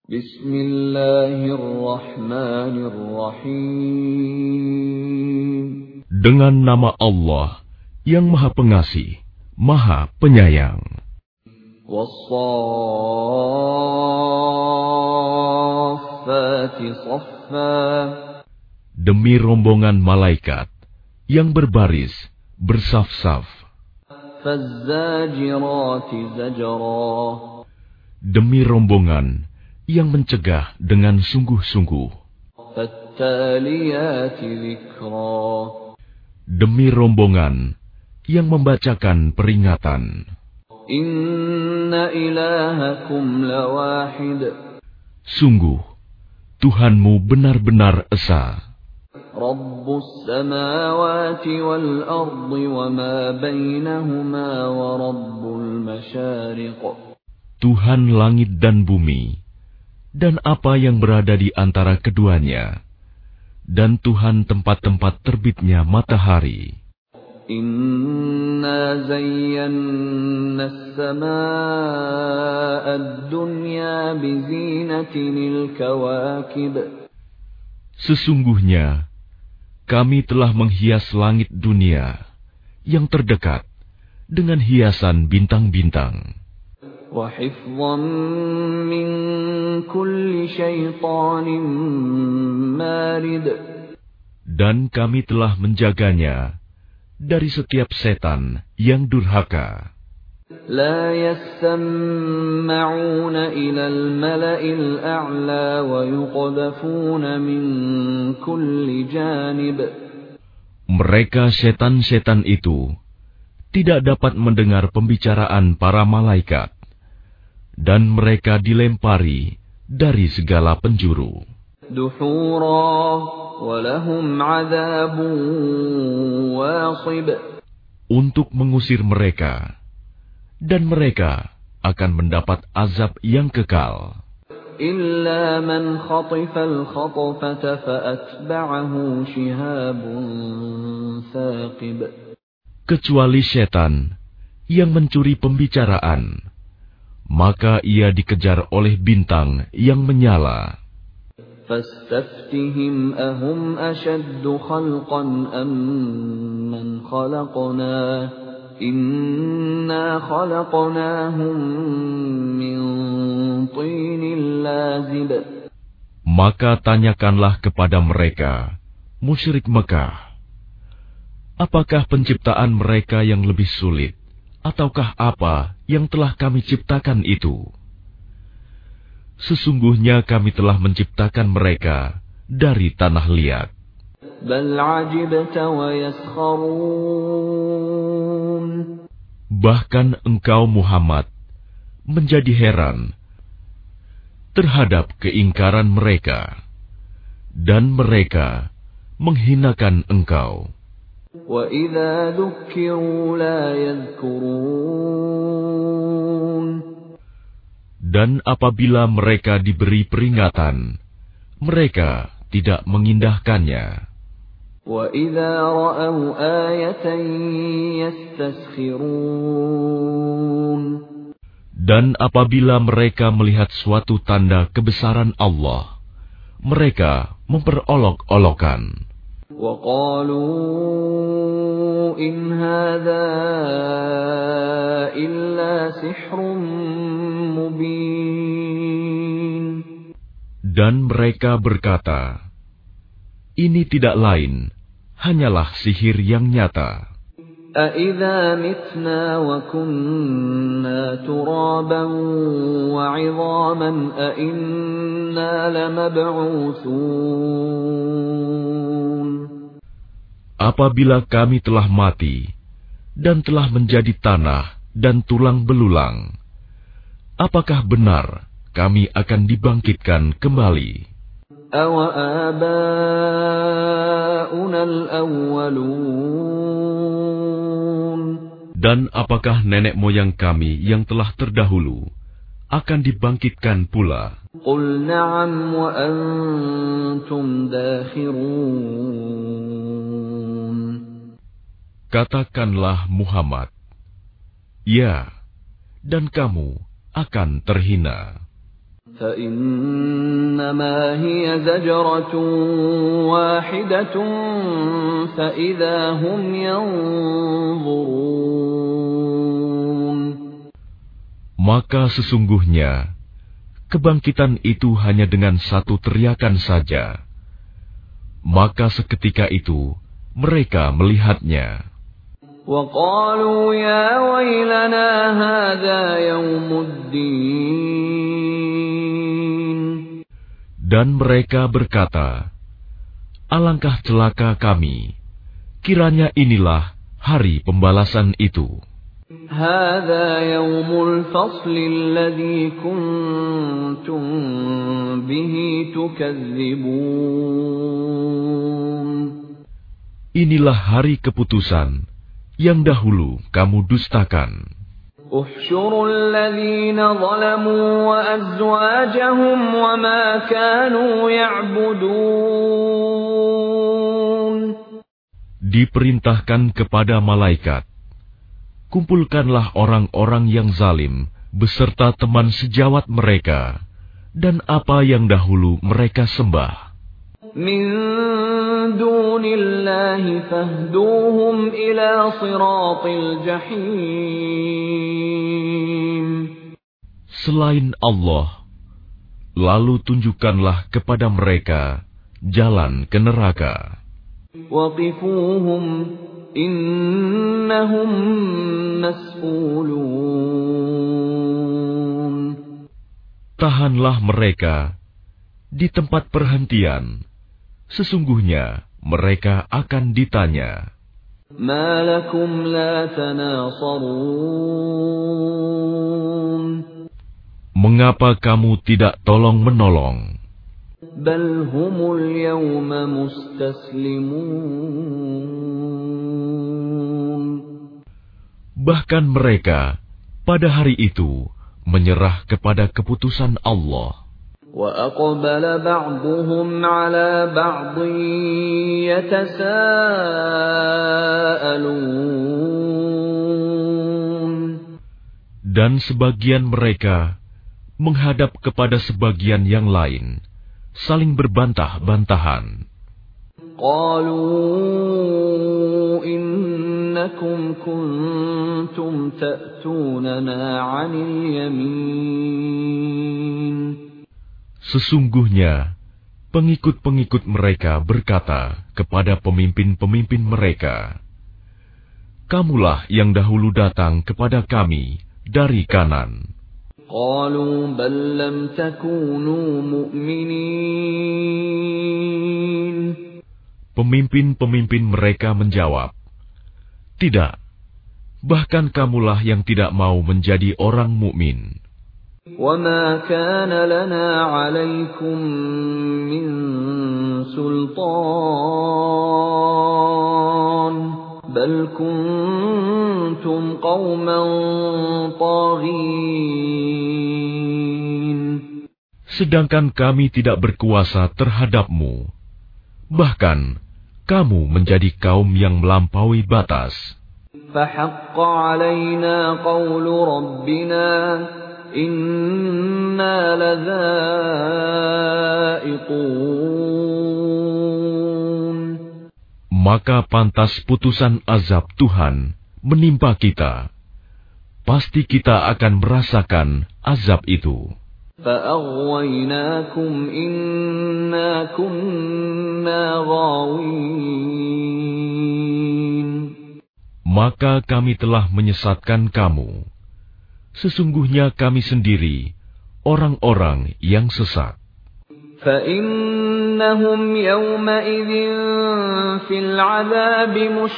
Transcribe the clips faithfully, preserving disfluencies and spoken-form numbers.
Bismillahirrahmanirrahim. Dengan nama Allah yang Maha Pengasih, Maha Penyayang. Wassafati saffa. Demi rombongan malaikat yang berbaris bersaf-saf. Fazzajirati zajra. Demi rombongan yang mencegah dengan sungguh-sungguh. Fattaliyati dzikra. Demi rombongan yang membacakan peringatan. Inna ilahakum lawahid. Sungguh, Tuhanmu benar-benar esa. Rabbus samawati wal ardi wa ma bainahuma wa rabbul masyariq. Tuhan langit dan bumi, dan apa yang berada di antara keduanya, dan Tuhan tempat-tempat terbitnya matahari. Inna zayyanna as-samaa'a ad-dunya bizinatinil kawakib. Sesungguhnya, kami telah menghias langit dunia yang terdekat dengan hiasan bintang-bintang. Wa hifdhan min kulli syaitanin marid. Dan kami telah menjaganya dari setiap setan yang durhaka. La yasma'una ila al-mala'il a'la wa yuqdhafuna min kulli janib. Mereka setan-setan itu tidak dapat mendengar pembicaraan para malaikat, dan mereka dilempari dari segala penjuru. Duhura wa lahum 'adzabun wasib. Untuk mengusir mereka, dan mereka akan mendapat azab yang kekal. Illa man khatifal khatfata fa'atba'ahu shihabun thaqib. Kecuali setan yang mencuri pembicaraan, maka ia dikejar oleh bintang yang menyala. Fastaftihim ahum ashaddu khalqan amman khalaqna. Inna khalaqnahum min tinil lazib. Maka tanyakanlah kepada mereka, musyrik Mekah, apakah penciptaan mereka yang lebih sulit, ataukah apa yang telah kami ciptakan itu? Sesungguhnya kami telah menciptakan mereka dari tanah liat. Bal ajibta wa yaskharun. Bahkan engkau Muhammad menjadi heran terhadap keingkaran mereka, dan mereka menghinakan engkau. Wa idza dzukkiru la yadhkurun. Dan apabila mereka diberi peringatan, mereka tidak mengindahkannya. Wa idza ra'aw ayatan yastaskhirun. Dan apabila mereka melihat suatu tanda kebesaran Allah, mereka memperolok-olokan. Wa qalu in hadza illa sihrun mubin. Dan mereka berkata, ini tidak lain, hanyalah sihir yang nyata. أَإِذَا مِتْنَا وَكُنَّا تُرَابًا وَعِظَامًا أَإِنَّا لَمَبْعُوثُونَ. Apabila kami telah mati dan telah menjadi tanah dan tulang belulang, apakah benar kami akan dibangkitkan kembali? أَوَآبَاؤُنَا الْأَوَّلُونَ. Dan apakah nenek moyang kami yang telah terdahulu akan dibangkitkan pula? قُلْ نَعَمْ وَأَنْتُمْ دَاخِرُونَ. Katakanlah Muhammad, ya, dan kamu akan terhina. فإنما هي زجرة واحدة فإذا هم ينظرون. Maka sesungguhnya kebangkitan itu hanya dengan satu teriakan saja. Maka seketika itu mereka melihatnya. وَقَالُوا يَا وَيْلَنَا هَذَا يَوْمُ الدِّينِ. Dan mereka berkata, alangkah celaka kami, kiranya inilah hari pembalasan itu. هَذَا يَوْمُ الْفَصْلِ الَّذِي كُنْتُمْ بِهِ تُكَذِّبُونَ. Inilah hari keputusan yang dahulu kamu dustakan. احشروا الذين ظلموا وأزواجهم وما كانوا يعبدون. Diperintahkan kepada malaikat, kumpulkanlah orang-orang yang zalim beserta teman sejawat mereka dan apa yang dahulu mereka sembah. من دون الله فاهدوهم إلى صراط الجحيم. Selain Allah, lalu tunjukkanlah kepada mereka jalan ke neraka. وقفوهم إنهم مسؤولون. Tahanlah mereka di tempat perhentian. Sesungguhnya mereka akan ditanya. ما لكم لا تناصرون. Mengapa kamu tidak tolong-menolong? بل هم اليوم مستسلمون. Bahkan mereka pada hari itu menyerah kepada keputusan Allah. وَأَقْبَلَ بَعْضُهُمْ عَلَى بَعْضٍ يَتَسَاءَلُونَ. Dan sebagian mereka menghadap kepada sebagian yang lain, saling berbantah-bantahan. قَالُوا إِنَّكُمْ كُنْتُمْ تَأْتُونَنَا عَنِ الْيَمِينِ. Sesungguhnya, pengikut-pengikut mereka berkata kepada pemimpin-pemimpin mereka, kamulah yang dahulu datang kepada kami dari kanan. قالوا بل لم تكونوا مؤمنين. Pemimpin-pemimpin mereka menjawab, tidak, bahkan kamulah yang tidak mau menjadi orang mukmin. وما كان لنا عليكم من سلطان بل كنتم قوما طاغين. Sedangkan kami tidak berkuasa terhadapmu, bahkan kamu menjadi kaum yang melampaui batas. فحق علينا قول ربنا Inna ladza'iqun. Maka pantas putusan azab Tuhan menimpa kita. Pasti kita akan merasakan azab itu. فَأَغْوَيْنَاكُمْ إِنَّا كُنَّا غَاوِينَ. Maka kami telah menyesatkan kamu. Sesungguhnya kami sendiri orang-orang yang sesat. فَإِنَّهُمْ يَوْمَئِذٍ فِي الْعَذَابِ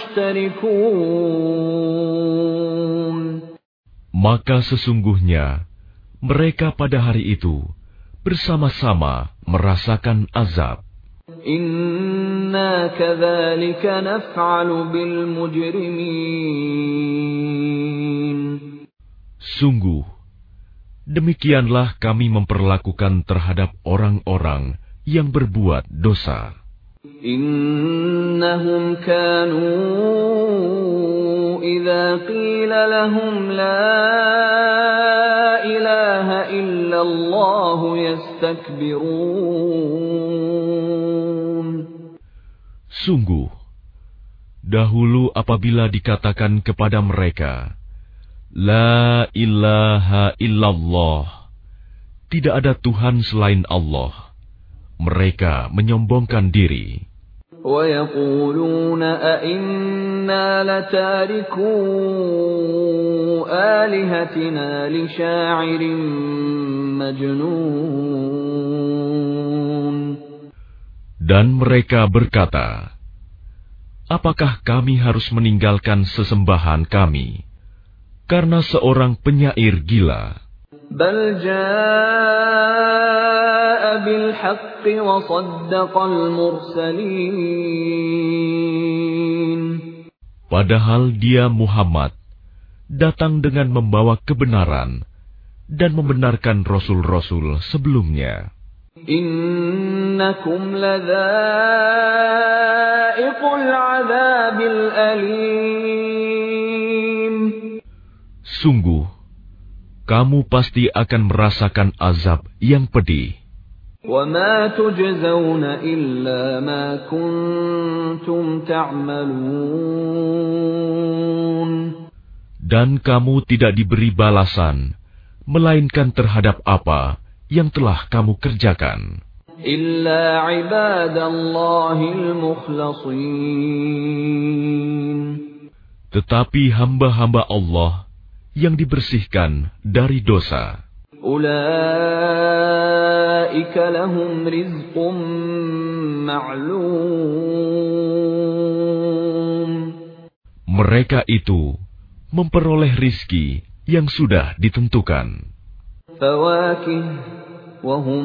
مُشْتَرِكُونَ. Maka sesungguhnya mereka pada hari itu bersama-sama merasakan azab. Inna kadzalika naf'alu bil mujrimin. Sungguh, demikianlah kami memperlakukan terhadap orang-orang yang berbuat dosa. إنهم كانوا إذا قيل لهم لا إله إلا الله يستكبرون. Sungguh, dahulu apabila dikatakan kepada mereka, La ilaha illallah, tidak ada Tuhan selain Allah, mereka menyombongkan diri. وَيَقُولُونَ أَإِنَّا لَتَارِكُو آلِهَتِنَا لِشَاعِرٍ مَجْنُونٍ. Dan mereka berkata, apakah kami harus meninggalkan sesembahan kami karena seorang penyair gila? بَلْ جَاءَ بِالْحَقِّ وَصَدَّقَ الْمُرْسَلِينَ. Padahal dia Muhammad datang dengan membawa kebenaran dan membenarkan rasul-rasul sebelumnya. إِنَّكُمْ لَذَائِقُو الْعَذَابِ الْأَلِيمِ. Sungguh, kamu pasti akan merasakan azab yang pedih. وَمَا تُجْزَوْنَ إِلَّا مَا كُنتُمْ تَعْمَلُونَ. Dan kamu tidak diberi balasan, melainkan terhadap apa yang telah kamu kerjakan. إِلَّا عِبَادَ اللَّهِ الْمُخْلَصِينَ. Tetapi hamba-hamba Allah yang dibersihkan dari dosa. أُولَئِكَ لَهُمْ رِزْقٌ مَّعْلُومٌ. Mereka itu memperoleh rizki yang sudah ditentukan. فَوَاكِهُ وَهُمْ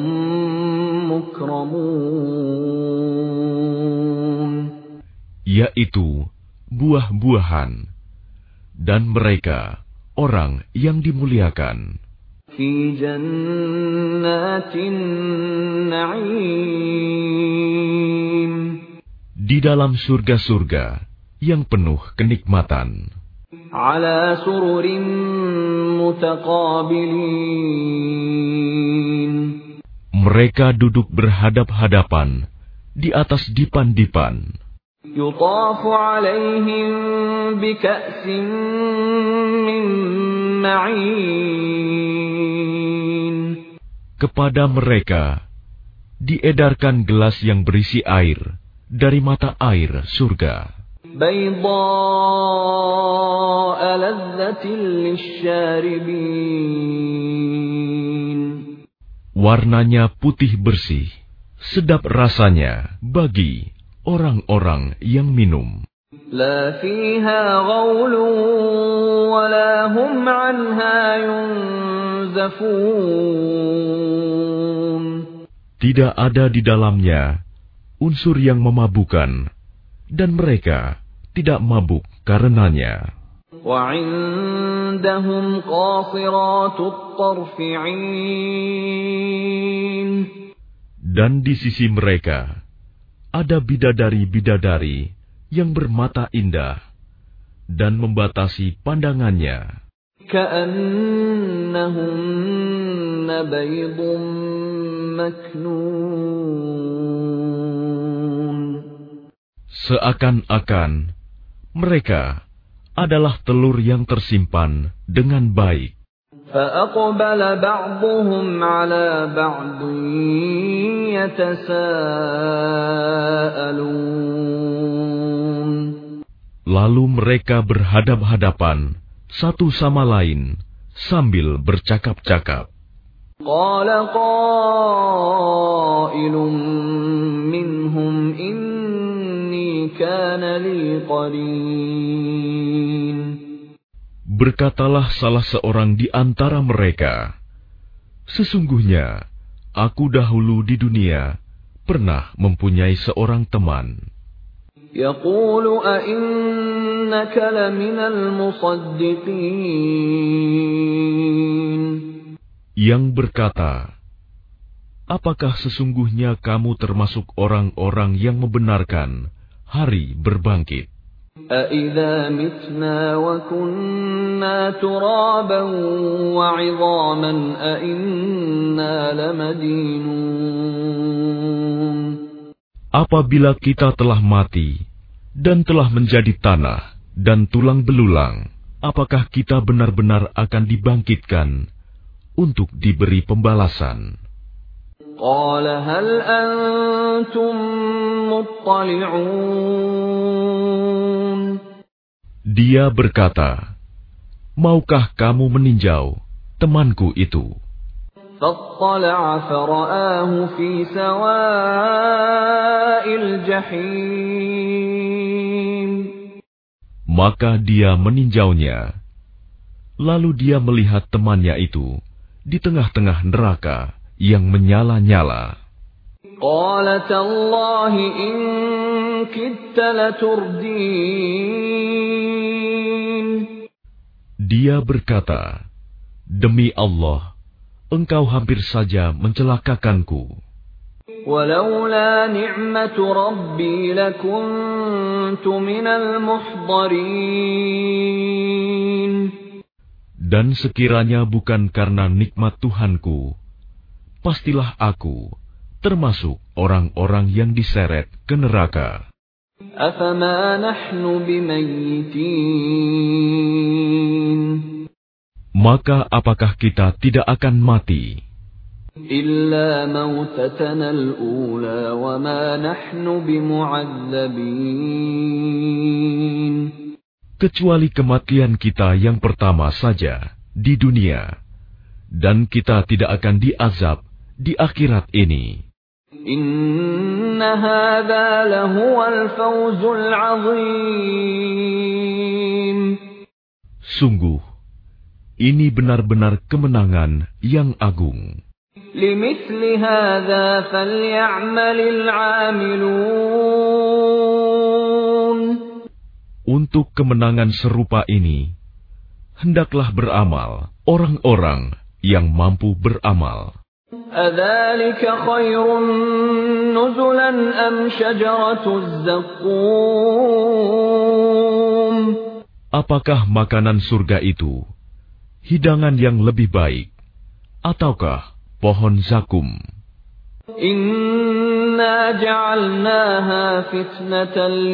مُكْرَمُونَ. Yaitu buah-buahan, dan mereka orang yang dimuliakan. في جنات النعيم. Di dalam surga-surga yang penuh kenikmatan. على سرر متقابلين. Mereka duduk berhadap-hadapan di atas dipan-dipan. يطاف عليهم بكأس من معين. Kepada mereka diedarkan gelas yang berisi air dari mata air surga. بيضاء لذة للشاربين. Warnanya putih bersih, sedap rasanya bagi orang-orang yang minum. لا فيها غول ولا هم عنها ينزفون. Tidak ada di dalamnya unsur yang memabukkan, dan mereka tidak mabuk karenanya. وعندهم قاصرات الطرف عين. Dan di sisi mereka ada bidadari-bidadari yang bermata indah dan membatasi pandangannya. كأنهن بيض مكنون. Seakan-akan mereka adalah telur yang tersimpan dengan baik. فأقبل بعضهم على بعض يتساءلون. Lalu mereka berhadap-hadapan satu sama lain sambil bercakap-cakap. قال قائل منهم إني كان لي قرين. Berkatalah salah seorang di antara mereka, sesungguhnya aku dahulu di dunia pernah mempunyai seorang teman. يقول أئنك لمن المصدقين. Yang berkata, apakah sesungguhnya kamu termasuk orang-orang yang membenarkan hari berbangkit? أَإِذَا مِتْنَا وَكُنَّا تُرَابًا وَعِظَامًا أَإِنَّا لَمَدِينُونَ. Apabila kita telah mati dan telah menjadi tanah dan tulang belulang, apakah kita benar-benar akan dibangkitkan untuk diberi pembalasan? قَالَ هَلْ أَنْتُمْ مُطَّلِعُونَ. Dia berkata, maukah kamu meninjau temanku itu? فَاطَّلَعَ فَرَآهُ فِي سَوَاءِ الْجَحِيمِ. Maka dia meninjaunya. Lalu dia melihat temannya itu di tengah-tengah neraka yang menyala-nyala. قَالَ تَاللَّهِ إِن كِدتَّ لَتُرْدِينِ. Dia berkata, demi Allah, engkau hampir saja mencelakakanku. وَلَوْلَا نِعْمَةُ رَبِّي لَكُنْتُ مِنَ الْمُحْضَرِينَ. Dan sekiranya bukan karena nikmat Tuhanku, pastilah aku termasuk orang-orang yang diseret ke neraka. أَفَمَا نَحْنُ بِمَيِّتِينَ. Maka apakah kita tidak akan mati? إِلَّا مَوْتَتَنَا الْأُولَى وَمَا نَحْنُ بِمُعَذَّبِينَ. Kecuali kematian kita yang pertama saja di dunia, dan kita tidak akan diazab di akhirat ini. إِنَّ هَذَا لَهُوَ الْفَوْزُ الْعَظِيمُ. Sungguh, ini benar-benar kemenangan yang agung. لِمِثْلِ هَذَا فَلْيَعْمَلِ الْعَامِلُونَ. Untuk kemenangan serupa ini, hendaklah beramal orang-orang yang mampu beramal. أَذَلِكَ خَيْرٌ نُزُلًا أَمْ شَجَرَةُ الزَّقُّومِ. Apakah makanan surga itu hidangan yang lebih baik, ataukah pohon zakum? إِنَّا جَعَلْنَاهَا فِتْنَةً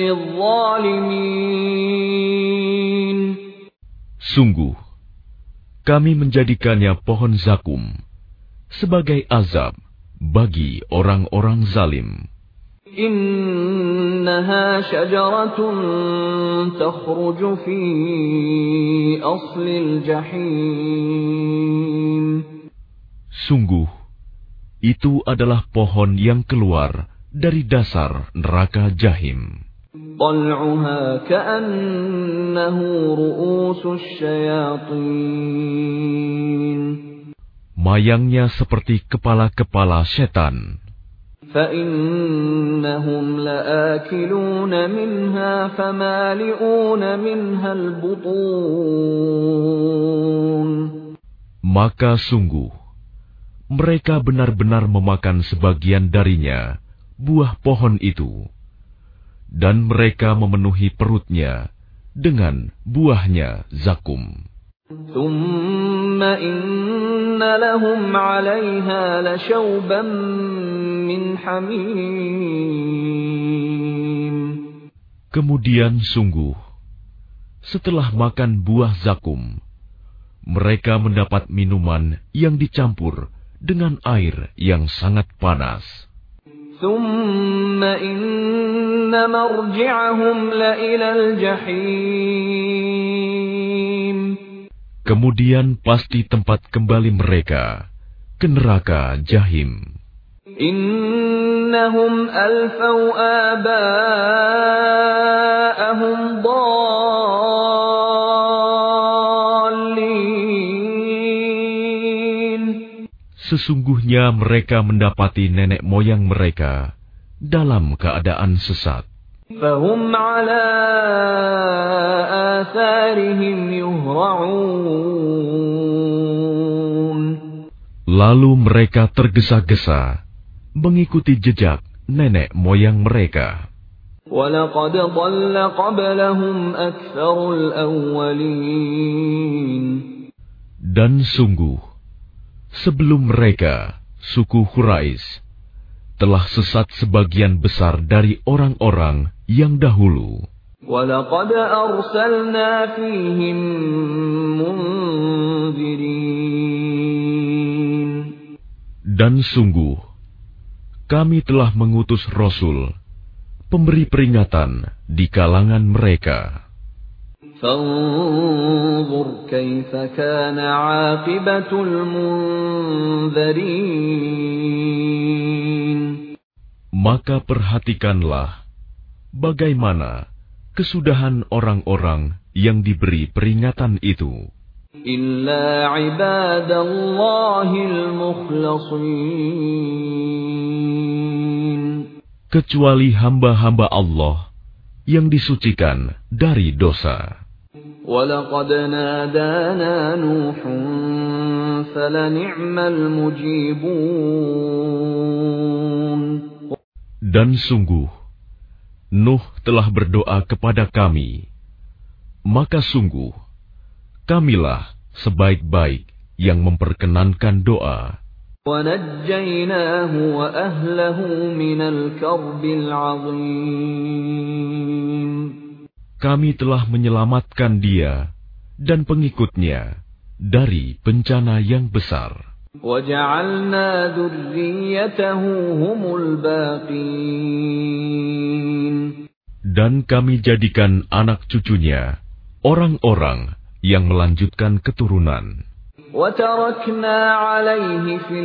لِلظَّالِمِينَ. Sungguh, kami menjadikannya pohon zakum sebagai azab bagi orang-orang zalim. إِنَّهَا شَجَرَةٌ تَخْرُجُ فِي أَصْلِ الْجَحِيمِ. Sungguh, itu adalah pohon yang keluar dari dasar neraka Jahim. طَلْعُهَا كَأَنَّهُ رُءُوسُ الشَّيَاطِينِ. Mayangnya seperti kepala-kepala setan. فَإِنَّهُمْ لَآكِلُونَ مِنْهَا فَمَالِئُونَ مِنْهَا الْبُطُونَ. Maka sungguh, mereka benar-benar memakan sebagian darinya, buah pohon itu, dan mereka memenuhi perutnya dengan buahnya zakum. ثُمَّ إِنَّ لَهُمْ عَلَيْهَا لَشَوْبًا مِّنْ حَمِيمٍ. Kemudian sungguh, setelah makan buah zakum, mereka mendapat minuman yang dicampur dengan air yang sangat panas. ثُمَّ إِنَّ مَرْجِعَهُمْ لَإِلَى الْجَحِيمِ. Kemudian pasti tempat kembali mereka ke neraka Jahim. إِنَّهُمْ أَلْفَوْا آبَاءَهُمْ ضَالِّينَ. Sesungguhnya mereka mendapati nenek moyang mereka dalam keadaan sesat. فَهُمْ عَلَى آثَارِهِمْ يُهْرَعُونَ. Lalu mereka tergesa-gesa mengikuti jejak nenek moyang mereka. وَلَقَدْ ضَلَّ قَبْلَهُمْ أَكْثَرُ الْأَوَّلِينَ. Dan sungguh, sebelum mereka, suku Quraisy, telah sesat sebagian besar dari orang-orang yang dahulu. وَلَقَدْ أَرْسَلْنَا فِيهِمْ مُنذِرِينَ. Dan sungguh, kami telah mengutus Rasul, pemberi peringatan di kalangan mereka. فَانظُرْ كَيْفَ كَانَ عَاقِبَةُ الْمُنذَرِينَ. Maka perhatikanlah bagaimana kesudahan orang-orang yang diberi peringatan itu. إِلَّا عِبَادَ اللَّهِ الْمُخْلَصِينَ. Kecuali hamba-hamba Allah yang disucikan dari dosa. وَلَقَدْ نَادَانَا نُوحٌ فَلَنِعْمَ الْمُجِيبُونَ. Dan sungguh, Nuh telah berdoa kepada kami, maka sungguh, kamilah sebaik-baik yang memperkenankan doa. وَنَجَّيْنَاهُ وَأَهْلَهُ مِنَ الْكَرْبِ الْعَظِيمِ. Kami telah menyelamatkan dia dan pengikutnya dari bencana yang besar. وَجَعَلْنَا ذُرِّيَّتَهُ هُمُ الْبَاقِينَ. Dan kami jadikan anak cucunya orang-orang yang melanjutkan keturunan. وَتَرَكْنَا عَلَيْهِ فِي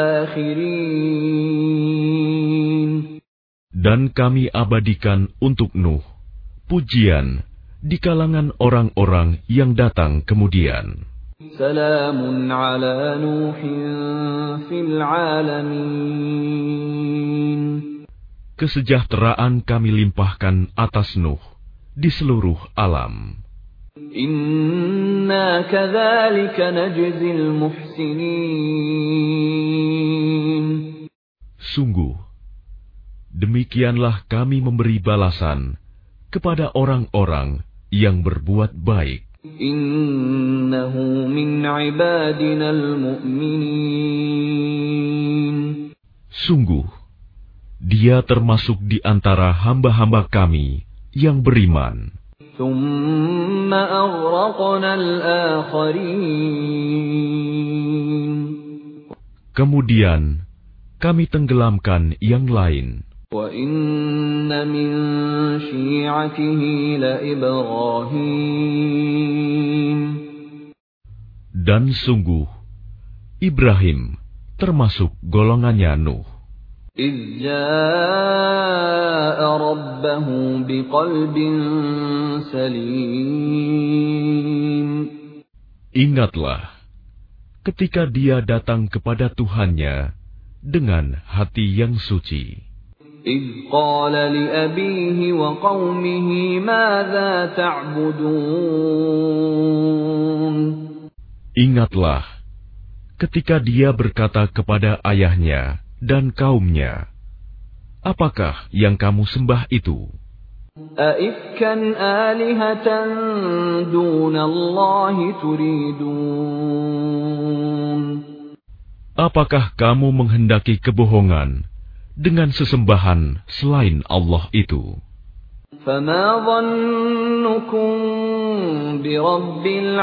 الْآخِرِينَ. Dan kami abadikan untuk Nuh pujian di kalangan orang-orang yang datang kemudian. سَلَامٌ عَلَى نُوحٍ فِي الْعَالَمِينَ. Kesejahteraan kami limpahkan atas Nuh di seluruh alam. إِنَّا كَذَلِكَ نَجْزِي الْمُحْسِنِينَ. Sungguh, demikianlah kami memberi balasan kepada orang-orang yang berbuat baik. Innahu min ibadina al-mu'minin. Sungguh, dia termasuk di antara hamba-hamba kami yang beriman. Thumma aghraqna al-akharin. Kemudian kami tenggelamkan yang lain. Wa inna min syi'atihi la Ibrahim. Dan sungguh, Ibrahim termasuk golongannya Nuh. إِذْ جَاءَ رَبَّهُ بِقَلْبٍ سَلِيمٍ. Ingatlah, ketika dia datang kepada Tuhannya dengan hati yang suci. إِذْ قَالَ لِأَبِيهِ وَقَوْمِهِ مَاذَا تَعْبُدُونَ. Ingatlah, ketika dia berkata kepada ayahnya dan kaumnya, apakah yang kamu sembah itu? أَئِفْكًا آلِهَةً دُونَ اللَّهِ تُرِيدُونَ. Apakah kamu menghendaki kebohongan dengan sesembahan selain Allah itu? فَمَا ظَنُّكُمْ بِرَبِّ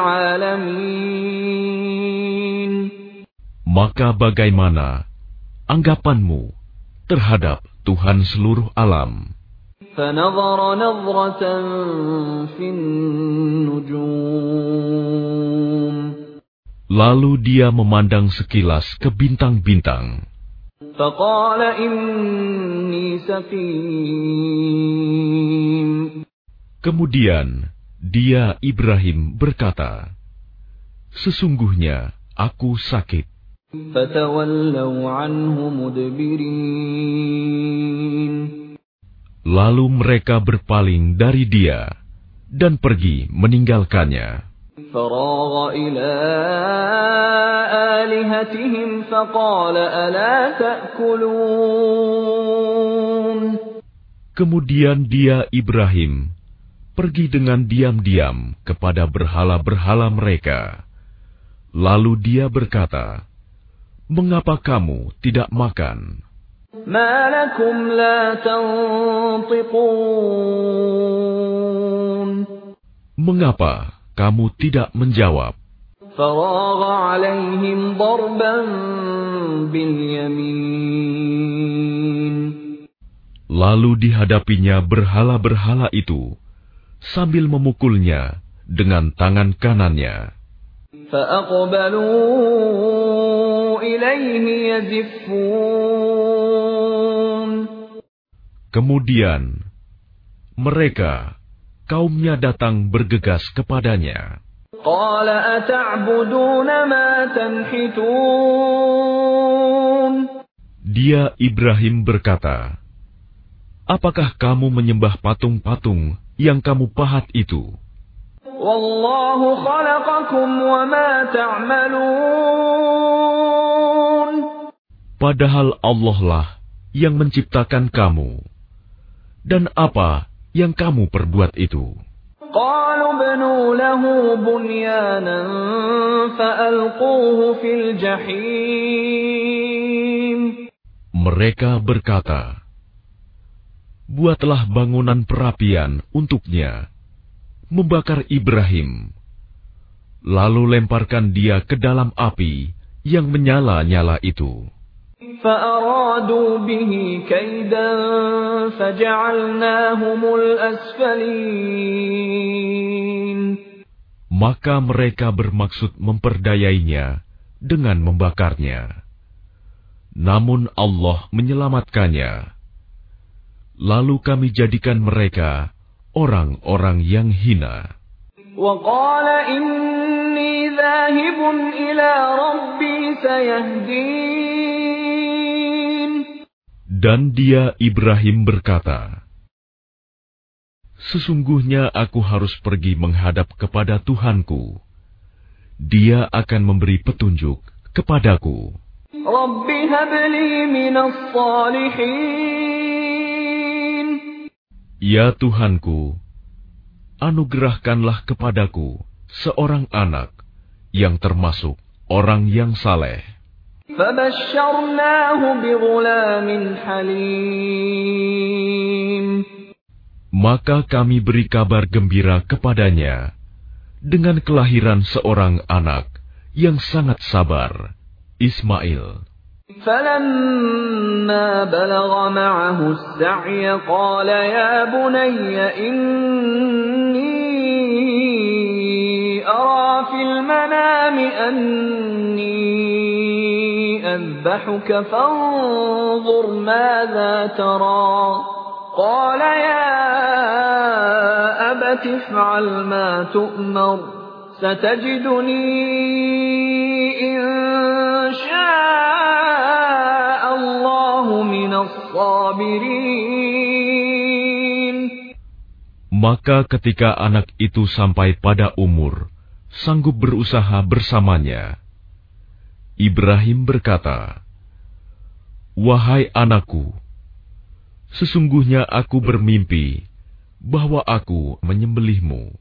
الْعَالَمِينَ. Maka bagaimana anggapanmu terhadap Tuhan seluruh alam? فَنَظَرَ نَظْرَةً فِي النُّجُومِ. Lalu dia memandang sekilas ke bintang-bintang. فَقَالَ إِنِّي سَقِيمٌ. Kemudian dia Ibrahim berkata, sesungguhnya aku sakit. فَتَوَلَّوْا عَنْهُ مُدْبِرِينَ. Lalu mereka berpaling dari dia dan pergi meninggalkannya. فراغ إلى آلهتهم فقال ألا تأكلون. Kemudian dia Ibrahim pergi dengan diam-diam kepada berhala-berhala mereka. Lalu dia berkata, "Mengapa kamu tidak makan?" ما لكم لا تنطقون. Mengapa kamu tidak menjawab? فراغ عليهم ضربا باليمين. Lalu dihadapinya berhala-berhala itu sambil memukulnya dengan tangan kanannya. فأقبلوا إليه يزفون. Kemudian mereka, kaumnya datang bergegas kepadanya. قال أتعبدون ما تنحتون. Dia Ibrahim berkata, "Apakah kamu menyembah patung-patung yang kamu pahat itu? والله خلقكم وما تعملون. Padahal Allah lah yang menciptakan kamu. Dan apa yang kamu perbuat itu?" قالوا ابنوا له بنيانا فألقوه في الجحيم. Mereka berkata, "Buatlah bangunan perapian untuknya, membakar Ibrahim, lalu lemparkan dia ke dalam api yang menyala-nyala itu." فأرادوا به كيدا فجعلناهم الأسفلين. Maka mereka bermaksud memperdayainya dengan membakarnya. Namun Allah menyelamatkannya. Lalu kami jadikan mereka orang-orang yang hina. وقال إني ذاهب إلى ربي سيهدين. Dan dia Ibrahim berkata, "Sesungguhnya aku harus pergi menghadap kepada Tuhanku. Dia akan memberi petunjuk kepadaku." رب هب لي من الصالحين. Ya Tuhanku, anugerahkanlah kepadaku seorang anak yang termasuk orang yang saleh. فبشرناه بغلام حليم. Maka kami beri kabar gembira kepadanya dengan kelahiran seorang anak yang sangat sabar, Ismail. فلما بلغ معه السعي قال يا بني إني أرى في المنام أني أذبحك فانظر ماذا ترى. قال يا أبت افعل ما تؤمر ستجدني إن شاء الله من الصابرين. Maka ketika anak itu sampai pada umur sanggup berusaha bersamanya, Ibrahim berkata, "Wahai anakku, sesungguhnya aku bermimpi bahwa aku menyembelihmu.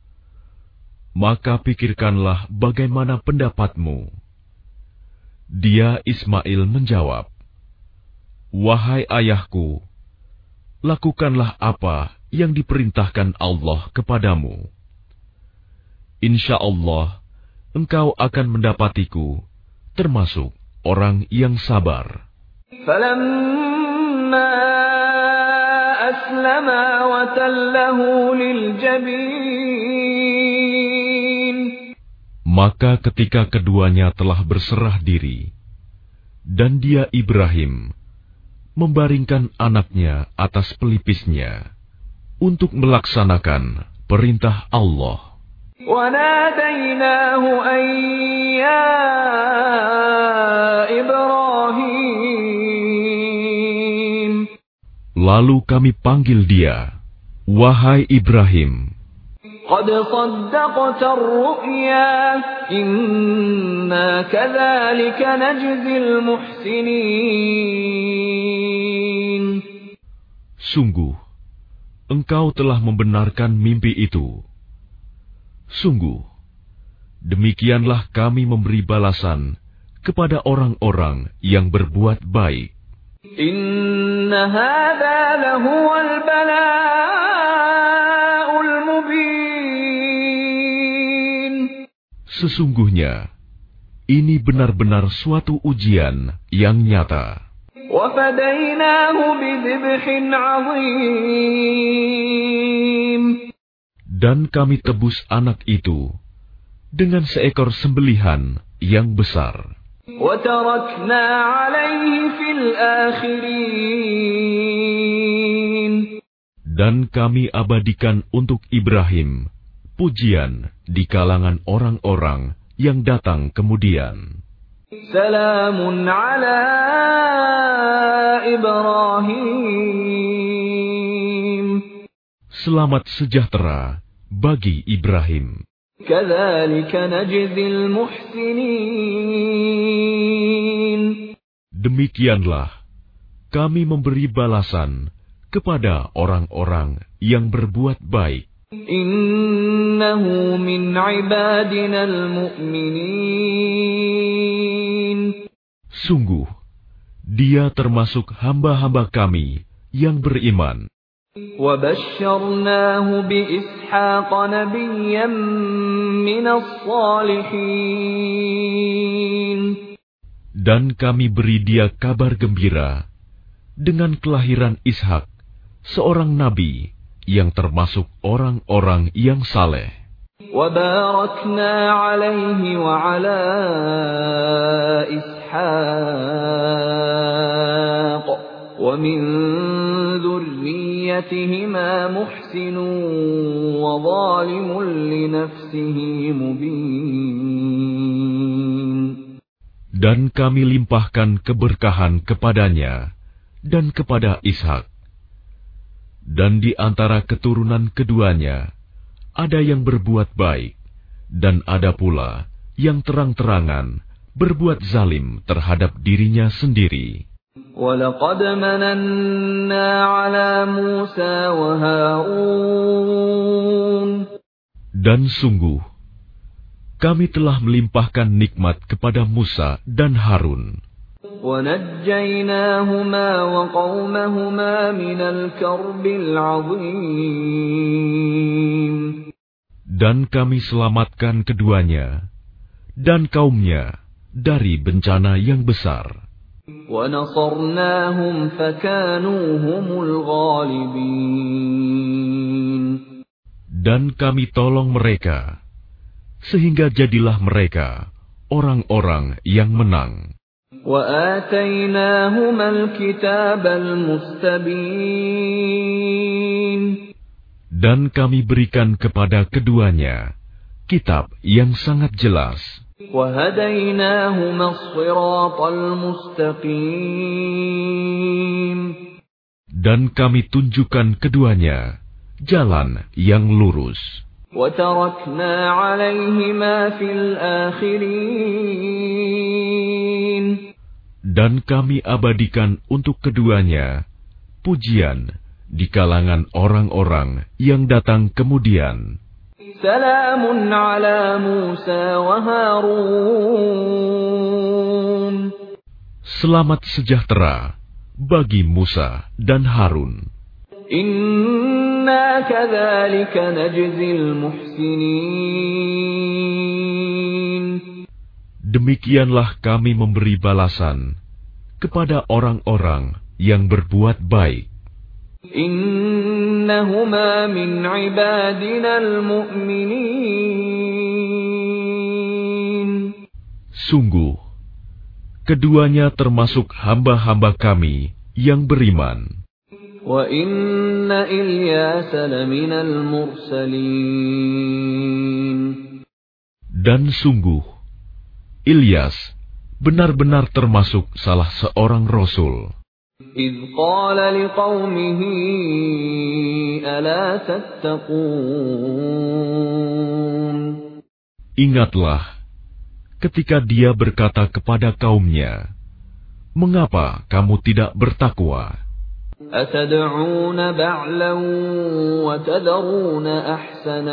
Maka pikirkanlah bagaimana pendapatmu." Dia Ismail menjawab, "Wahai ayahku, lakukanlah apa yang diperintahkan Allah kepadamu. Insya Allah, engkau akan mendapatiku termasuk orang yang sabar." فلما أسلما وتله للجبين. Maka ketika keduanya telah berserah diri, dan dia Ibrahim membaringkan anaknya atas pelipisnya untuk melaksanakan perintah Allah. وَنَادَيْنَاهُ أَن يَا إِبْرَاهِيمُ. Lalu kami panggil dia, "Wahai Ibrahim." قد صدقت الرؤيا إنا كذلك نجزي المحسنين. Sungguh, engkau telah membenarkan mimpi itu. Sungguh, demikianlah kami memberi balasan kepada orang-orang yang berbuat baik. Inna hadza lahuwal bala'ul mubin. Sesungguhnya, ini benar-benar suatu ujian yang nyata. Wa fadainahu bidhibhin 'azim. Dan kami tebus anak itu dengan seekor sembelihan yang besar. وَتَرَكْنَا عَلَيْهِ فِي الْآخِرِينَ. Dan kami abadikan untuk Ibrahim pujian di kalangan orang-orang yang datang kemudian. Salamun ala Ibrahim. Selamat sejahtera bagi Ibrahim. Kadzalika najzil muhsinin. Demikianlah kami memberi balasan kepada orang-orang yang berbuat baik. Innahu min ibadinal mu'minin. Sungguh, dia termasuk hamba-hamba kami yang beriman. وَبَشَّرْنَاهُ بِإِسْحَاقَ نَبِيًّا مِنَ الصَّالِحِينَ. Dan kami beri dia kabar gembira dengan kelahiran Ishak, seorang nabi yang termasuk orang-orang yang saleh. وَبَارَكْنَا عَلَيْهِ وَعَلَى إِسْحَاقَ وَمِنْ ذُرِّيَّتِهِمَا مُحْسِنٌ وَظَالِمٌ لِنَفْسِهِ مُبِينٌ. Dan kami limpahkan keberkahan kepadanya dan kepada Ishak. Dan di antara keturunan keduanya ada yang berbuat baik dan ada pula yang terang-terangan berbuat zalim terhadap dirinya sendiri. وَلَقَدْ مَنَنَّا عَلَى مُوسَى وَهَارُونَ. Dan sungguh, kami telah melimpahkan nikmat kepada Musa dan Harun. وَنَجَّيْنَاهُمَا وَقَوْمَهُمَا مِنَ الْكَرْبِ الْعَظِيمِ. Dan kami selamatkan keduanya dan kaumnya dari bencana yang besar. وَنَصَرْنَاهُمْ فَكَانُوا هُمُ الْغَالِبِينَ. Dan kami tolong mereka, sehingga jadilah mereka orang-orang yang menang. وَآتَيْنَاهُمَا الْكِتَابَ الْمُسْتَبِينَ. Dan kami berikan kepada keduanya kitab yang sangat jelas. وَهَدَيْنَاهُمَا الصِّرَاطَ الْمُسْتَقِيمَ. Dan kami tunjukkan keduanya jalan yang lurus. وَتَرَكْنَا عَلَيْهِمَا فِي الْآخِرِينَ. Dan kami abadikan untuk keduanya pujian di kalangan orang-orang yang datang kemudian. Salamun ala Musa wa Harun. Selamat sejahtera bagi Musa dan Harun. Inna kadzalika najzil muhsinin. Demikianlah kami memberi balasan kepada orang-orang yang berbuat baik. Innahuma min ibadinal mu'minin. Sungguh, keduanya termasuk hamba-hamba kami yang beriman. Wa inna Ilyas laminal mursalin. Dan sungguh, Ilyas benar-benar termasuk salah seorang rasul. إذ قال لقومه ألا تتقون. Ingatlah ketika dia berkata kepada kaumnya, mengapa kamu tidak bertakwa? أتدعون بعلا وتذرون أحسن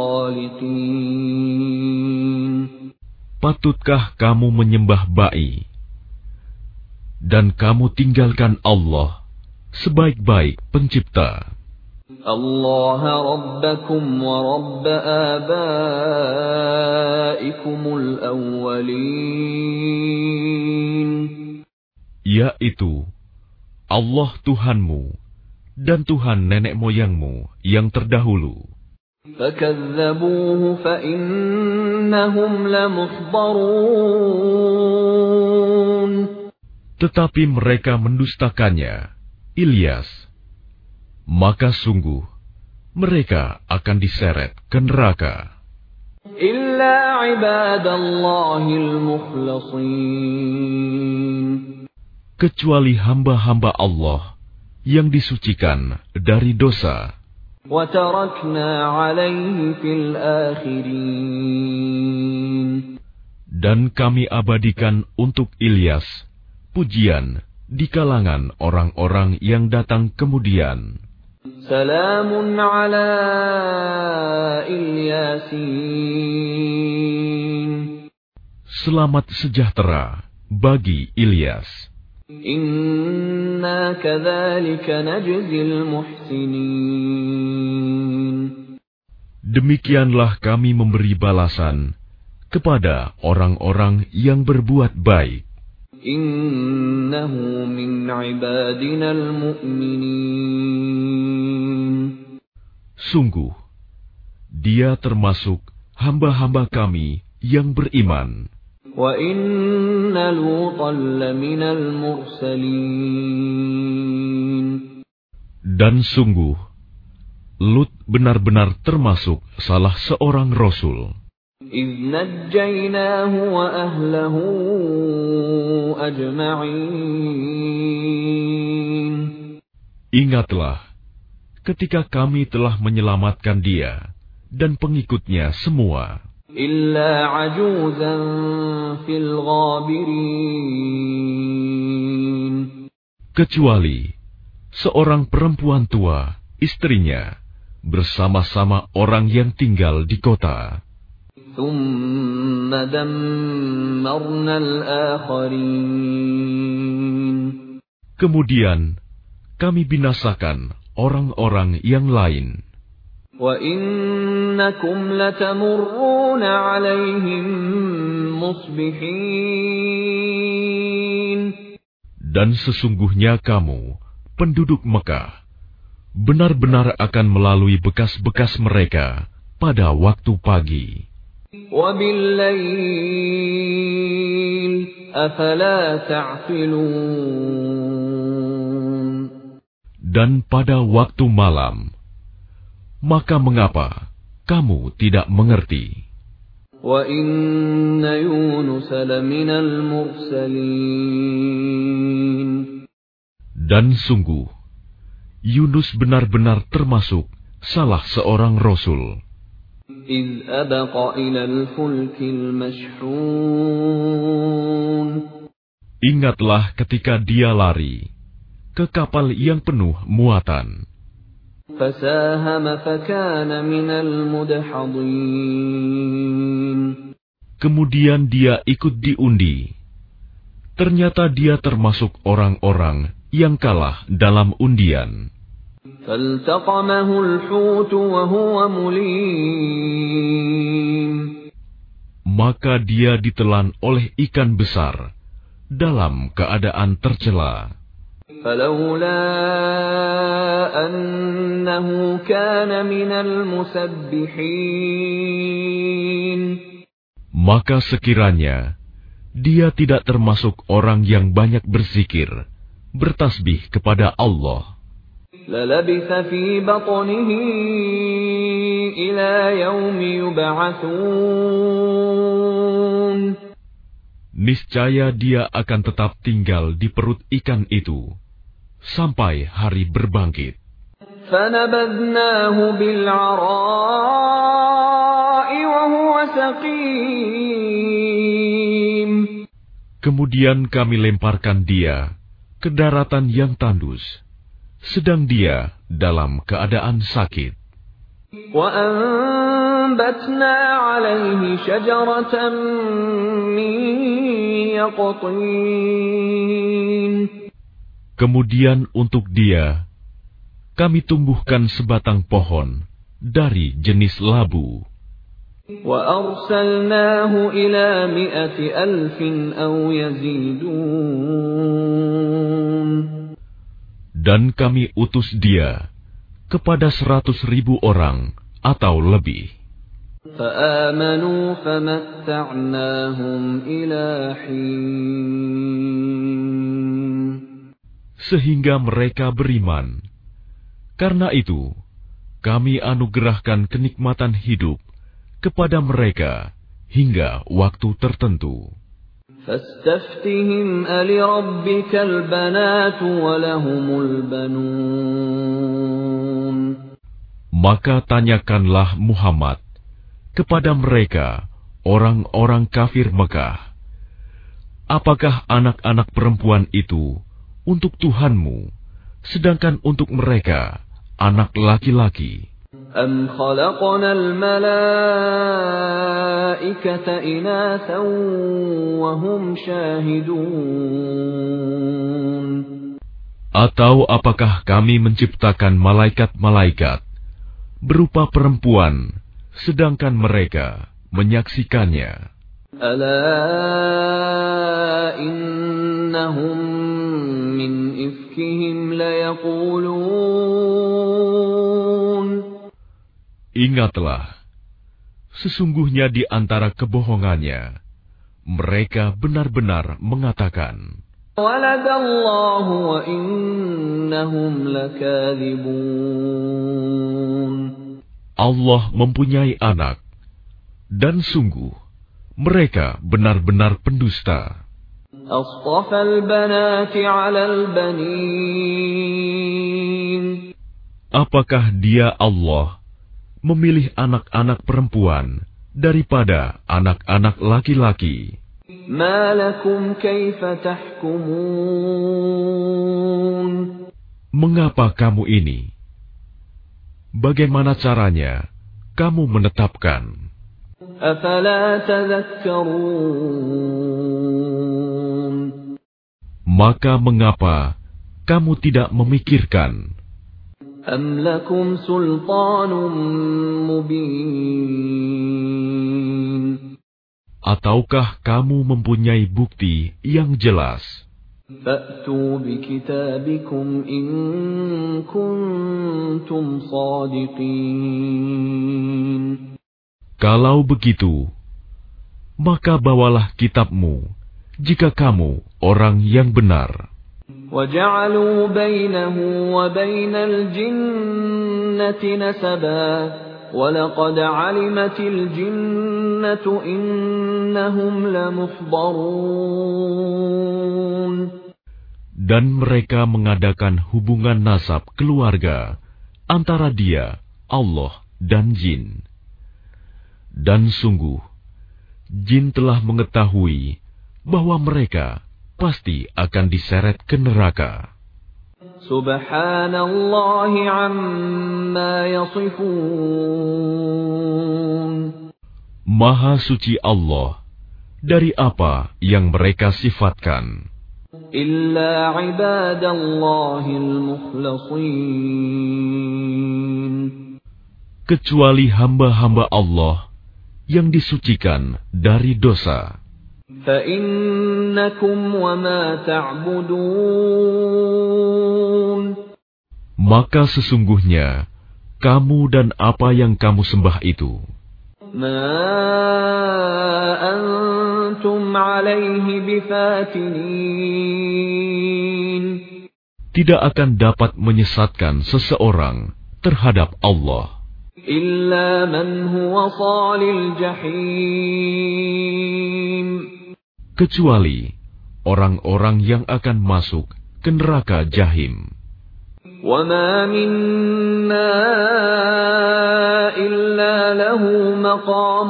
الخالقين. Patutkah kamu menyembah ba'i dan kamu tinggalkan Allah sebaik-baik pencipta? Allah Rabbakum wa Rabb abaikumul awwalin. Yaitu Allah Tuhanmu dan Tuhan nenek moyangmu yang terdahulu. فَكَذَّبُوهُ فَإِنَّهُمْ لَمُحْضَرُونَ. Tetapi mereka mendustakannya, Ilyas. Maka sungguh, mereka akan diseret ke neraka. إِلَّا عِبَادَ اللَّهِ الْمُخْلَصِينَ. Kecuali hamba-hamba Allah yang disucikan dari dosa. وَتَرَكْنَا عَلَيْهِ فِي الْآخِرِينَ. Dan kami abadikan untuk Ilyas pujian di kalangan orang-orang yang datang kemudian. Salamun ala Ilyasin. Selamat sejahtera bagi Ilyas. Inna kadzalika najzil muhsinin. Demikianlah kami memberi balasan kepada orang-orang yang berbuat baik. Innahu min ibadinal mu'minin. Sungguh, dia termasuk hamba-hamba kami yang beriman. Wa inna Lutan laminal mursalin. Dan sungguh, Lut benar-benar termasuk salah seorang rasul. إِذْ نَجَّيْنَاهُ وَأَهْلَهُ أَجْمَعِينَ. Ingatlah, ketika kami telah menyelamatkan dia dan pengikutnya semua. إِلَّا عَجُوزًا فِي الْغَابِرِينَ. Kecuali seorang perempuan tua, istrinya, bersama-sama orang yang tinggal di kota. ثُمَّ دَمَّرْنَا الْآخَرِينَ. Kemudian kami binasakan orang-orang yang lain. وَإِنَّكُمْ لَتَمُرُّونَ عَلَيْهِمْ مُصْبِحِينَ. Dan sesungguhnya kamu, penduduk Mekah, benar-benar akan melalui bekas-bekas mereka pada waktu pagi. وَبِاللَّيْلِ أَفَلَا تَعْقِلُونَ. Dan pada waktu malam, maka mengapa kamu tidak mengerti? وَإِنَّ يُونُسَ لَمِنَ الْمُرْسَلِينَ. Dan sungguh, Yunus benar-benar termasuk salah seorang rasul. إِذْ أَبَقَ إِلَى الْفُلْكِ الْمَشْحُونِ. Ingatlah ketika dia lari ke kapal yang penuh muatan. فَسَاهَمَ فَكَانَ مِنَ الْمُدْحَضِينَ. Kemudian dia ikut diundi. Ternyata dia termasuk orang-orang yang kalah dalam undian. فَالْتَقَمَهُ الْحُوتُ وَهُوَ مُلِيمٌ. Maka dia ditelan oleh ikan besar dalam keadaan tercela. فَلَوْلَا أَنَّهُ كَانَ مِنَ الْمُسَبِّحِينَ. Maka sekiranya dia tidak termasuk orang yang banyak berzikir, bertasbih kepada Allah, لَلَبِثَ فِي بَطْنِهِ إِلَى يَوْمِ يُبْعَثُونَ. niscaya dia akan tetap tinggal di perut ikan itu sampai hari berbangkit. فَنَبَذْنَاهُ بِالْعَرَاءِ وَهُوَ سَقِيمٌ. Kemudian kami lemparkan dia ke daratan yang tandus, sedang dia dalam keadaan sakit. وَأَنبَتْنَا عَلَيْهِ شَجَرَةً مِّن يَقْطِينٍ. Kemudian untuk dia, kami tumbuhkan sebatang pohon dari jenis labu. وَأَرْسَلْنَاهُ إِلَى مِائَةِ أَلْفٍ أَوْ يَزِيدُونَ. Dan kami utus dia kepada seratus ribu orang atau lebih. فَآمَنُوا فَمَتَّعْنَاهُمْ إِلَى حِينٍ. Sehingga mereka beriman. Karena itu, kami anugerahkan kenikmatan hidup kepada mereka hingga waktu tertentu. فَاسْتَفْتِهِمْ أَلِرَبِّكَ الْبَنَاتُ وَلَهُمُ الْبَنُونَ. Maka tanyakanlah Muhammad kepada mereka, orang-orang kafir Mekah, apakah anak-anak perempuan itu untuk Tuhanmu, sedangkan untuk mereka anak laki-laki? أَمْ خَلَقْنَا الْمَلَائِكَةَ إِنَاثًا وَهُمْ شَاهِدُونَ. Atau apakah kami menciptakan malaikat-malaikat berupa perempuan, sedangkan mereka menyaksikannya? أَلَا إِنَّهُمْ مِنْ إِفْكِهِمْ لَيَقُولُونَ. Ingatlah, sesungguhnya di antara kebohongannya, mereka benar-benar mengatakan, وَلَدَ اللَّهُ وَإِنَّهُمْ لَكَاذِبُونَ. Allah mempunyai anak, dan sungguh, mereka benar-benar pendusta. أَصْطَفَى الْبَنَاتِ عَلَى الْبَنِينَ. Apakah dia Allah memilih anak-anak perempuan daripada anak-anak laki-laki? مَا لَكُمْ كَيْفَ تَحْكُمُونَ. Mengapa kamu ini? Bagaimana caranya kamu menetapkan? أَفَلَا تَذَكَّرُونَ. Maka mengapa kamu tidak memikirkan? أَمْ لَكُمْ سُلْطَانٌ مُبِينٌ. Ataukah kamu mempunyai bukti yang jelas? فَأْتُوا بِكِتَابِكُمْ إِن كُنتُمْ صَادِقِينَ. Kalau begitu, maka bawalah kitabmu jika kamu orang yang benar. وَجَعَلُوا بَيْنَهُ وَبَيْنَ الْجِنَّةِ نَسَبًا وَلَقَدْ عَلِمَتِ الْجِنَّةُ إِنَّهُمْ لَمُحْضَرُونَ. Dan mereka mengadakan hubungan nasab keluarga antara dia, Allah, dan jin. Dan sungguh, jin telah mengetahui bahwa mereka pasti akan diseret ke neraka. Subhanallahi amma yasifun. Maha suci Allah dari apa yang mereka sifatkan. Illa ibadallahil mukhlasin. Kecuali hamba-hamba Allah yang disucikan dari dosa. فَإِنَّكُمْ وَمَا تَعْبُدُونَ. Maka sesungguhnya kamu dan apa yang kamu sembah itu, مَا أَنْتُمْ عَلَيْهِ بِفَاتِنِينَ. tidak akan dapat menyesatkan seseorang terhadap Allah. إِلَّا مَنْ هُوَ صَالِ الْجَحِيمِ. Kecuali orang-orang yang akan masuk ke neraka Jahim. وَمَا مِنَّا إِلَّا لَهُ مَقَامٌ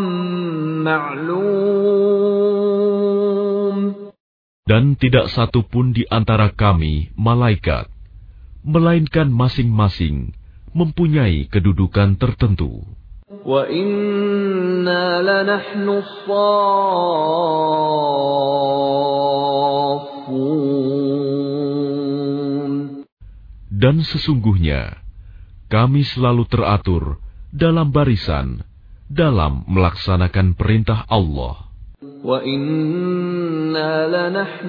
مَعْلُومٌ. Dan tidak satu pun di antara kami, malaikat, melainkan masing-masing mempunyai kedudukan tertentu. وَإِنَّا لَنَحْنُ الصَّافُّونَ. Dan sesungguhnya, kami selalu teratur dalam barisan, dalam melaksanakan perintah Allah. وَإِنَّا لَنَحْنُ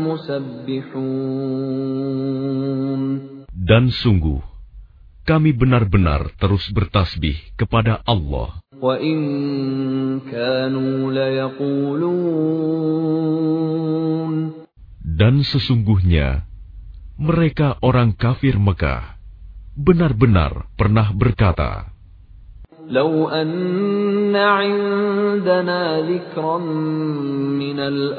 الْمُسَبِّحُونَ. Dan sungguh, kami benar-benar terus bertasbih kepada Allah. وَإِن كَانُوا لَيَقُولُونَ. Dan sesungguhnya, mereka orang kafir Mekah benar-benar pernah berkata, لَوْ أَنَّ عِندَنَا ذِكْرًا مِنَ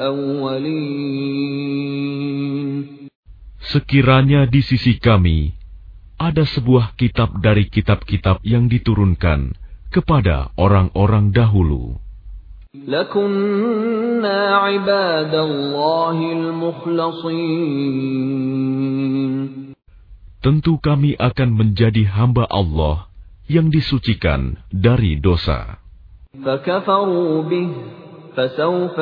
الْأَوَّلِينَ. sekiranya di sisi kami ada sebuah kitab dari kitab-kitab yang diturunkan kepada orang-orang dahulu, لَكُنَّا عِبَادَ اللَّهِ الْمُخْلَصِينَ. tentu kami akan menjadi hamba Allah yang disucikan dari dosa. فَكَفَرُوا بِهِ فَسَوْفَ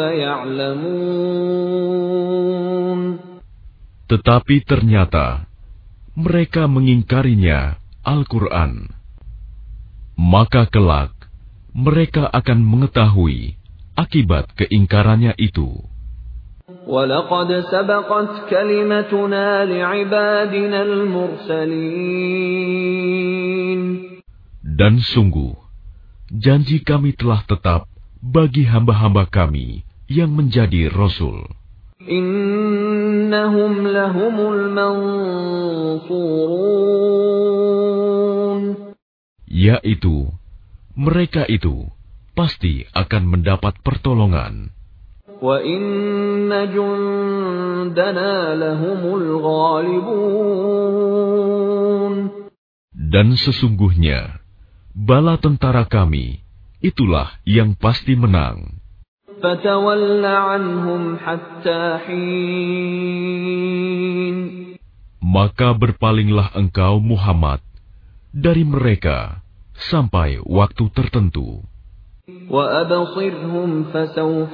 يَعْلَمُونَ. Tetapi ternyata mereka mengingkarinya, Al-Quran. Maka kelak mereka akan mengetahui akibat keingkarannya itu. وَلَقَدْ سَبَقَتْ كَلِمَتُنَا لِعِبَادِنَا الْمُرْسَلِينَ. Dan sungguh, janji kami telah tetap bagi hamba-hamba kami yang menjadi Rasul. إِنَّهُمْ لَهُمُ الْمَنْصُورُونَ. Yaitu, mereka itu pasti akan mendapat pertolongan. وَإِنَّ جُنْدَنَا لَهُمُ الْغَالِبُونَ. Dan sesungguhnya, bala tentara kami, itulah yang pasti menang. فَتَوَلَّ عَنْهُمْ حَتَّى حِينٍ. Maka berpalinglah engkau Muhammad dari mereka sampai waktu tertentu. وَأَبْصِرْهُمْ فَسَوْفَ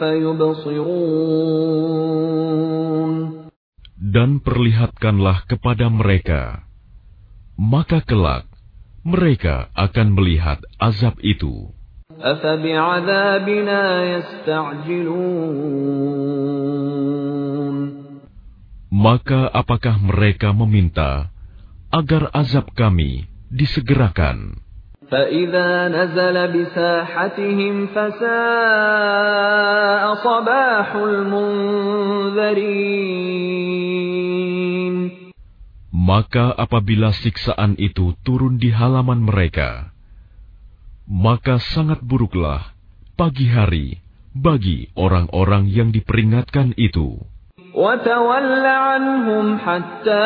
يُبْصِرُونَ. Dan perlihatkanlah kepada mereka, maka kelak mereka akan melihat azab itu. أَفَبِعَذَابِنَا يَسْتَعْجِلُونَ. Maka apakah mereka meminta agar azab kami disegerakan? فَإِذَا نَزَلَ بِسَاحَتِهِمْ فَسَاءَ صَبَاحُ الْمُنذَرِينَ. Maka apabila siksaan itu turun di halaman mereka, maka sangat buruklah pagi hari bagi orang-orang yang diperingatkan itu. وَتَوَلَّ عَنْهُمْ حَتَّى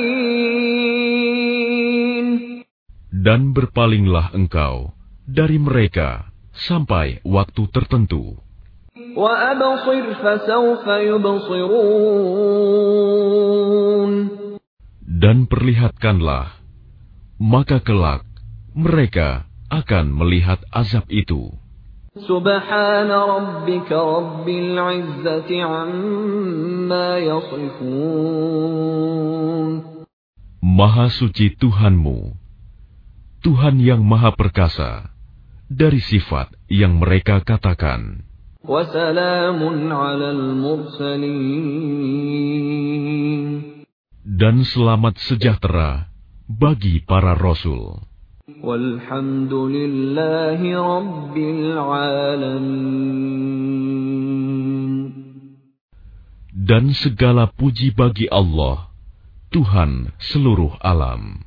حِينٍ. Dan berpalinglah engkau dari mereka sampai waktu tertentu. وَأَبْصِرْ فَسَوْفَ يُبْصِرُونَ. Dan perlihatkanlah, maka kelak mereka akan melihat azab itu. سُبْحَانَ رَبِّكَ رَبِّ الْعِزَّةِ عَمَّا يَصِفُونَ. Maha suci Tuhanmu, Tuhan yang Maha Perkasa, dari sifat yang mereka katakan. وَسَلَامٌ عَلَى الْمُرْسَلِينَ. Dan selamat sejahtera bagi para Rasul. وَالْحَمْدُ لِلَّهِ رَبِّ الْعَالَمِينَ. Dan segala puji bagi Allah, Tuhan seluruh alam.